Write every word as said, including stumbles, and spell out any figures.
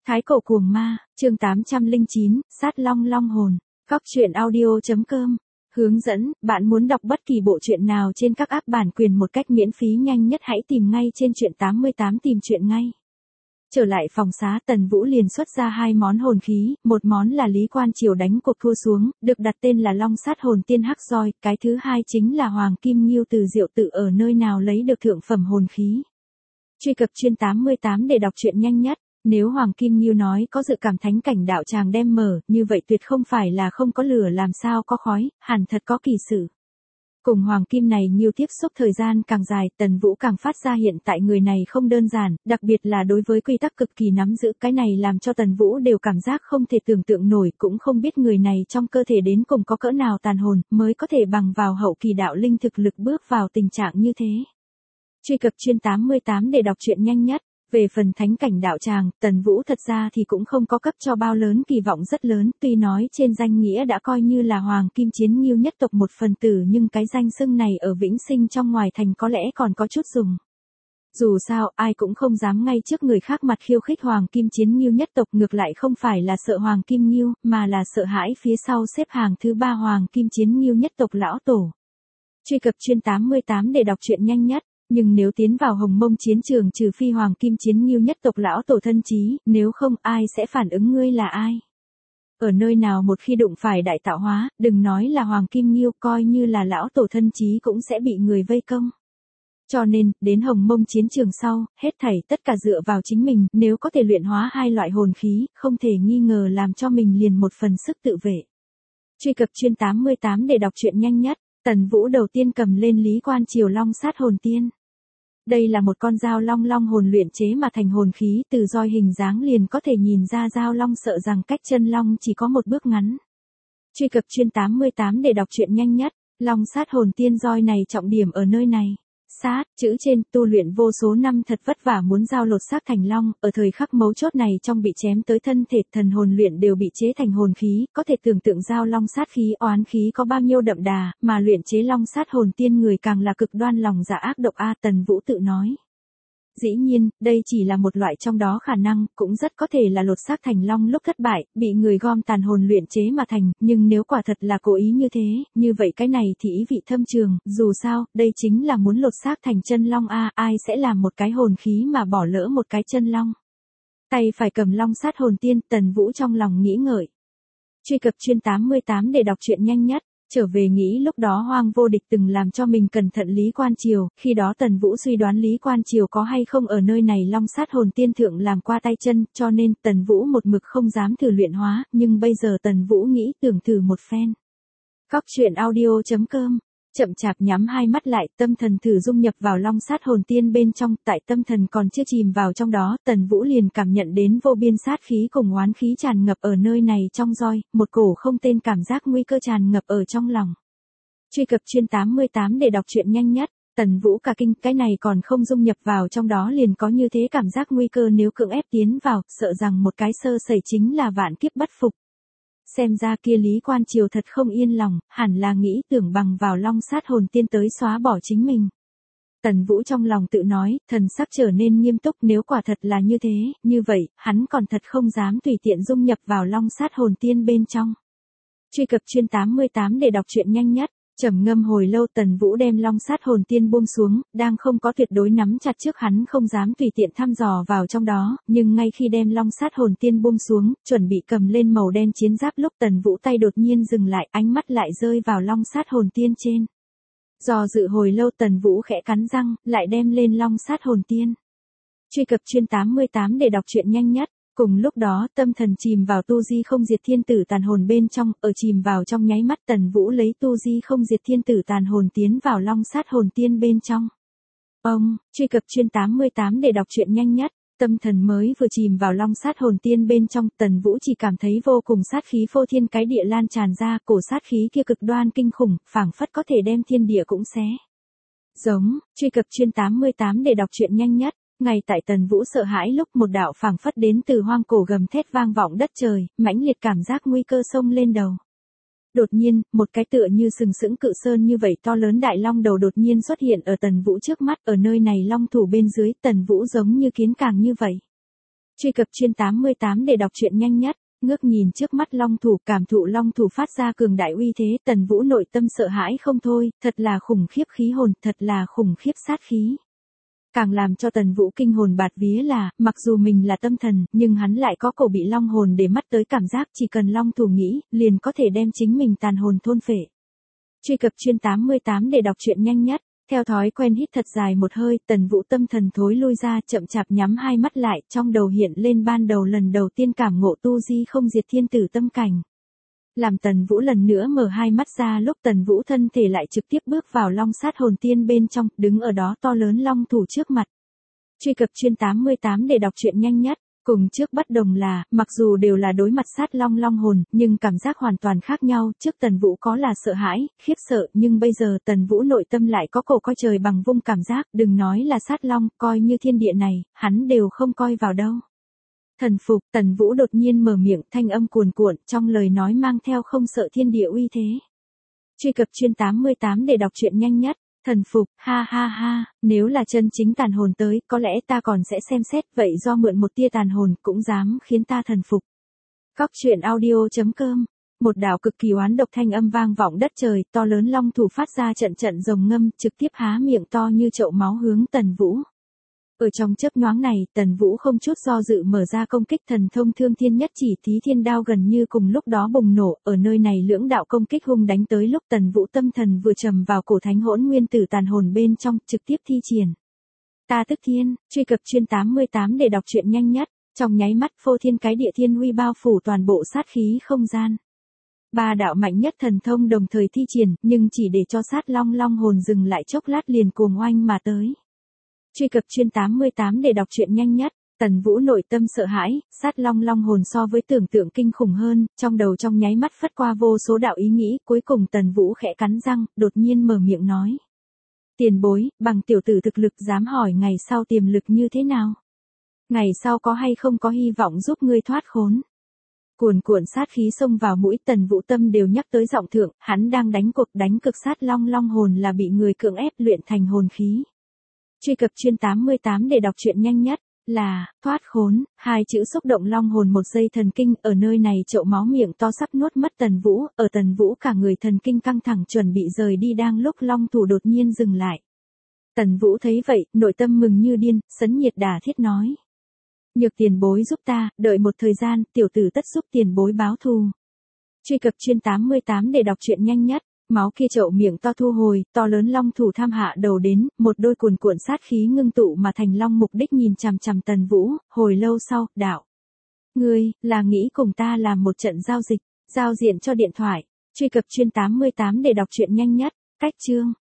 Thái cổ cuồng ma, chương tám trăm lẻ chín, sát long long hồn. Góc truyện audio.com. Hướng dẫn, bạn muốn đọc bất kỳ bộ truyện nào trên các app bản quyền một cách miễn phí nhanh nhất hãy tìm ngay trên truyện tám mươi tám tìm truyện ngay. Trở lại phòng xá, Tần Vũ liền xuất ra hai món hồn khí, một món là Lý Quan Triều đánh cuộc thua xuống, được đặt tên là Long Sát Hồn Tiên Hắc Roi, cái thứ hai chính là Hoàng Kim Nghiêu từ Diệu Tự ở nơi nào lấy được thượng phẩm hồn khí. Truy cập chuyên tám mươi tám để đọc truyện nhanh nhất. Nếu Hoàng Kim Nghiêu nói có dự cảm thánh cảnh đạo tràng đem mở, như vậy tuyệt không phải là không có lửa làm sao có khói, hẳn thật có kỳ sự. Cùng Hoàng Kim này Nghiêu tiếp xúc thời gian càng dài, Tần Vũ càng phát ra hiện tại người này không đơn giản, đặc biệt là đối với quy tắc cực kỳ nắm giữ, cái này làm cho Tần Vũ đều cảm giác không thể tưởng tượng nổi, cũng không biết người này trong cơ thể đến cùng có cỡ nào tàn hồn, mới có thể bằng vào hậu kỳ đạo linh thực lực bước vào tình trạng như thế. Truy cập chuyên tám mươi tám để đọc truyện nhanh nhất. Về phần thánh cảnh đạo tràng, Tần Vũ thật ra thì cũng không có cấp cho bao lớn kỳ vọng rất lớn, tuy nói trên danh nghĩa đã coi như là Hoàng Kim Chiến Nghiêu nhất tộc một phần tử, nhưng cái danh xưng này ở Vĩnh Sinh trong ngoài thành có lẽ còn có chút dùng. Dù sao, ai cũng không dám ngay trước người khác mặt khiêu khích Hoàng Kim Chiến Nghiêu nhất tộc, ngược lại không phải là sợ Hoàng Kim Nghiêu, mà là sợ hãi phía sau xếp hàng thứ ba Hoàng Kim Chiến Nghiêu nhất tộc lão tổ. Truy cập chuyên tám mươi tám để đọc truyện nhanh nhất. Nhưng nếu tiến vào Hồng Mông chiến trường trừ phi Hoàng Kim Chiến Nghiêu nhất tộc lão tổ thân chí, nếu không ai sẽ phản ứng ngươi là ai. Ở nơi nào một khi đụng phải đại tạo hóa, đừng nói là Hoàng Kim Nghiêu, coi như là lão tổ thân chí cũng sẽ bị người vây công. Cho nên, đến Hồng Mông chiến trường sau, hết thảy tất cả dựa vào chính mình, nếu có thể luyện hóa hai loại hồn khí, không thể nghi ngờ làm cho mình liền một phần sức tự vệ. Truy cập chuyên tám mươi tám để đọc truyện nhanh nhất. Tần Vũ đầu tiên cầm lên Lý Quan Triều Long Sát Hồn Tiên. Đây là một con dao long long hồn luyện chế mà thành hồn khí, từ roi hình dáng liền có thể nhìn ra dao long sợ rằng cách chân long chỉ có một bước ngắn. Truy cập chuyên tám mươi tám để đọc truyện nhanh nhất. Long Sát Hồn Tiên roi này trọng điểm ở nơi này. Sát, chữ trên, tu luyện vô số năm thật vất vả muốn giao lột xác thành long, ở thời khắc mấu chốt này trong bị chém tới thân thể, thần hồn luyện đều bị chế thành hồn khí, có thể tưởng tượng giao long sát khí oán khí có bao nhiêu đậm đà, mà luyện chế long sát hồn tiên người càng là cực đoan lòng dạ ác độc a. Tần Vũ tự nói. Dĩ nhiên, đây chỉ là một loại trong đó khả năng, cũng rất có thể là lột xác thành long lúc thất bại, bị người gom tàn hồn luyện chế mà thành, nhưng nếu quả thật là cố ý như thế, như vậy cái này thì ý vị thâm trường, dù sao, đây chính là muốn lột xác thành chân long a, ai sẽ làm một cái hồn khí mà bỏ lỡ một cái chân long. Tay phải cầm long sát hồn tiên, Tần Vũ trong lòng nghĩ ngợi. Truy cập chuyên tám mươi tám để đọc truyện nhanh nhất. Trở về nghĩ lúc đó Hoang Vô Địch từng làm cho mình cẩn thận Lý Quan Triều, khi đó Tần Vũ suy đoán Lý Quan Triều có hay không ở nơi này long sát hồn tiên thượng làm qua tay chân, cho nên Tần Vũ một mực không dám thử luyện hóa, nhưng bây giờ Tần Vũ nghĩ tưởng thử một phen. Góc truyện audio.com. Chậm chạp nhắm hai mắt lại, tâm thần thử dung nhập vào long sát hồn tiên bên trong, tại tâm thần còn chưa chìm vào trong đó, Tần Vũ liền cảm nhận đến vô biên sát khí cùng oán khí tràn ngập ở nơi này trong roi, một cổ không tên cảm giác nguy cơ tràn ngập ở trong lòng. Truy cập chuyên tám mươi tám để đọc truyện nhanh nhất. Tần Vũ cả kinh, cái này còn không dung nhập vào trong đó liền có như thế cảm giác nguy cơ, nếu cưỡng ép tiến vào, sợ rằng một cái sơ sẩy chính là vạn kiếp bất phục. Xem ra kia Lý Quan Triều thật không yên lòng, hẳn là nghĩ tưởng bằng vào long sát hồn tiên tới xóa bỏ chính mình. Tần Vũ trong lòng tự nói, thần sắc trở nên nghiêm túc, nếu quả thật là như thế, như vậy, hắn còn thật không dám tùy tiện dung nhập vào long sát hồn tiên bên trong. Truy cập chuyên tám mươi tám để đọc truyện nhanh nhất. Trầm ngâm hồi lâu, Tần Vũ đem long sát hồn tiên buông xuống, đang không có tuyệt đối nắm chặt trước hắn không dám tùy tiện thăm dò vào trong đó, nhưng ngay khi đem long sát hồn tiên buông xuống, chuẩn bị cầm lên màu đen chiến giáp lúc Tần Vũ tay đột nhiên dừng lại, ánh mắt lại rơi vào long sát hồn tiên trên. Do dự hồi lâu, Tần Vũ khẽ cắn răng, lại đem lên long sát hồn tiên. Truy cập chuyên tám mươi tám để đọc truyện nhanh nhất. Cùng lúc đó, tâm thần chìm vào tu di không diệt thiên tử tàn hồn bên trong, ở chìm vào trong nháy mắt Tần Vũ lấy tu di không diệt thiên tử tàn hồn tiến vào long sát hồn tiên bên trong. Ông, truy cập chuyên tám mươi tám để đọc truyện nhanh nhất. Tâm thần mới vừa chìm vào long sát hồn tiên bên trong, Tần Vũ chỉ cảm thấy vô cùng sát khí phô thiên cái địa lan tràn ra, cổ sát khí kia cực đoan kinh khủng, phảng phất có thể đem thiên địa cũng xé. Giống, truy cập chuyên tám mươi tám để đọc truyện nhanh nhất. Ngay tại Tần Vũ sợ hãi lúc một đạo phảng phất đến từ hoang cổ gầm thét vang vọng đất trời, mãnh liệt cảm giác nguy cơ xông lên đầu. Đột nhiên, một cái tựa như sừng sững cự sơn như vậy to lớn đại long đầu đột nhiên xuất hiện ở Tần Vũ trước mắt, ở nơi này long thủ bên dưới, Tần Vũ giống như kiến càng như vậy. Truy cập chuyên tám mươi tám để đọc truyện nhanh nhất. Ngước nhìn trước mắt long thủ, cảm thụ long thủ phát ra cường đại uy thế, Tần Vũ nội tâm sợ hãi không thôi, thật là khủng khiếp khí hồn, thật là khủng khiếp sát khí. Càng làm cho Tần Vũ kinh hồn bạt vía là, mặc dù mình là tâm thần, nhưng hắn lại có cổ bị long hồn để mắt tới cảm giác, chỉ cần long thủ nghĩ, liền có thể đem chính mình tàn hồn thôn phệ. Truy cập chuyên tám mươi tám để đọc truyện nhanh nhất. Theo thói quen hít thật dài một hơi, Tần Vũ tâm thần thối lui ra, chậm chạp nhắm hai mắt lại, trong đầu hiện lên ban đầu lần đầu tiên cảm ngộ tu di không diệt thiên tử tâm cảnh. Làm Tần Vũ lần nữa mở hai mắt ra, lúc Tần Vũ thân thể lại trực tiếp bước vào long sát hồn tiên bên trong, đứng ở đó to lớn long thủ trước mặt. Truy cập chuyên tám mươi tám để đọc truyện nhanh nhất. Cùng trước bất đồng là, mặc dù đều là đối mặt sát long long hồn, nhưng cảm giác hoàn toàn khác nhau, trước Tần Vũ có là sợ hãi, khiếp sợ, nhưng bây giờ Tần Vũ nội tâm lại có cổ coi trời bằng vung cảm giác, đừng nói là sát long, coi như thiên địa này, hắn đều không coi vào đâu. Thần phục, Tần Vũ đột nhiên mở miệng, thanh âm cuồn cuộn, trong lời nói mang theo không sợ thiên địa uy thế. Truy cập chuyên tám mươi tám để đọc truyện nhanh nhất. Thần phục, ha ha ha, nếu là chân chính tàn hồn tới, có lẽ ta còn sẽ xem xét, vậy do mượn một tia tàn hồn, cũng dám khiến ta thần phục. Cóc truyện audio chấm com. Một đạo cực kỳ oán độc thanh âm vang vọng đất trời, to lớn long thủ phát ra trận trận rồng ngâm, trực tiếp há miệng to như chậu máu hướng Tần Vũ. Ở trong chớp nhoáng này, Tần Vũ không chút do dự mở ra công kích thần thông thương thiên nhất chỉ thí thiên đao gần như cùng lúc đó bùng nổ, ở nơi này lưỡng đạo công kích hung đánh tới lúc Tần Vũ tâm thần vừa trầm vào cổ thánh hỗn nguyên tử tàn hồn bên trong, trực tiếp thi triển. Ta tức thiên, truy cập chuyên tám mươi tám để đọc truyện nhanh nhất, trong nháy mắt phô thiên cái địa thiên uy bao phủ toàn bộ sát khí không gian. Ba đạo mạnh nhất thần thông đồng thời thi triển, nhưng chỉ để cho sát long long hồn dừng lại chốc lát liền cuồng oanh mà tới. Truy cập chuyên tám mươi tám để đọc truyện nhanh nhất. Tần Vũ nội tâm sợ hãi, sát long long hồn so với tưởng tượng kinh khủng hơn, trong đầu trong nháy mắt phất qua vô số đạo ý nghĩ, cuối cùng Tần Vũ khẽ cắn răng, đột nhiên mở miệng nói. Tiền bối, bằng tiểu tử thực lực dám hỏi ngày sau tiềm lực như thế nào? Ngày sau có hay không có hy vọng giúp ngươi thoát khốn? Cuồn cuộn sát khí xông vào mũi, Tần Vũ tâm đều nhắc tới giọng thượng, hắn đang đánh cuộc đánh cực sát long long hồn là bị người cưỡng ép luyện thành hồn khí. Truy cập chuyên tám mươi tám để đọc truyện nhanh nhất. Là, thoát khốn, hai chữ xúc động long hồn một giây thần kinh, ở nơi này chậu máu miệng to sắp nuốt mất Tần Vũ, ở Tần Vũ cả người thần kinh căng thẳng chuẩn bị rời đi đang lúc long thủ đột nhiên dừng lại. Tần Vũ thấy vậy, nội tâm mừng như điên, sấn nhiệt đả thiết nói. Nhược tiền bối giúp ta, đợi một thời gian, tiểu tử tất giúp tiền bối báo thù. Truy cập chuyên tám mươi tám để đọc truyện nhanh nhất. Máu kia chậu miệng to thu hồi, to lớn long thủ tham hạ đầu đến, một đôi cuồn cuộn sát khí ngưng tụ mà thành long mục đích nhìn chằm chằm Tần Vũ, hồi lâu sau, đạo. Ngươi, là nghĩ cùng ta làm một trận giao dịch, giao diện cho điện thoại, truy cập chuyên tám mươi tám để đọc truyện nhanh nhất, cách chương.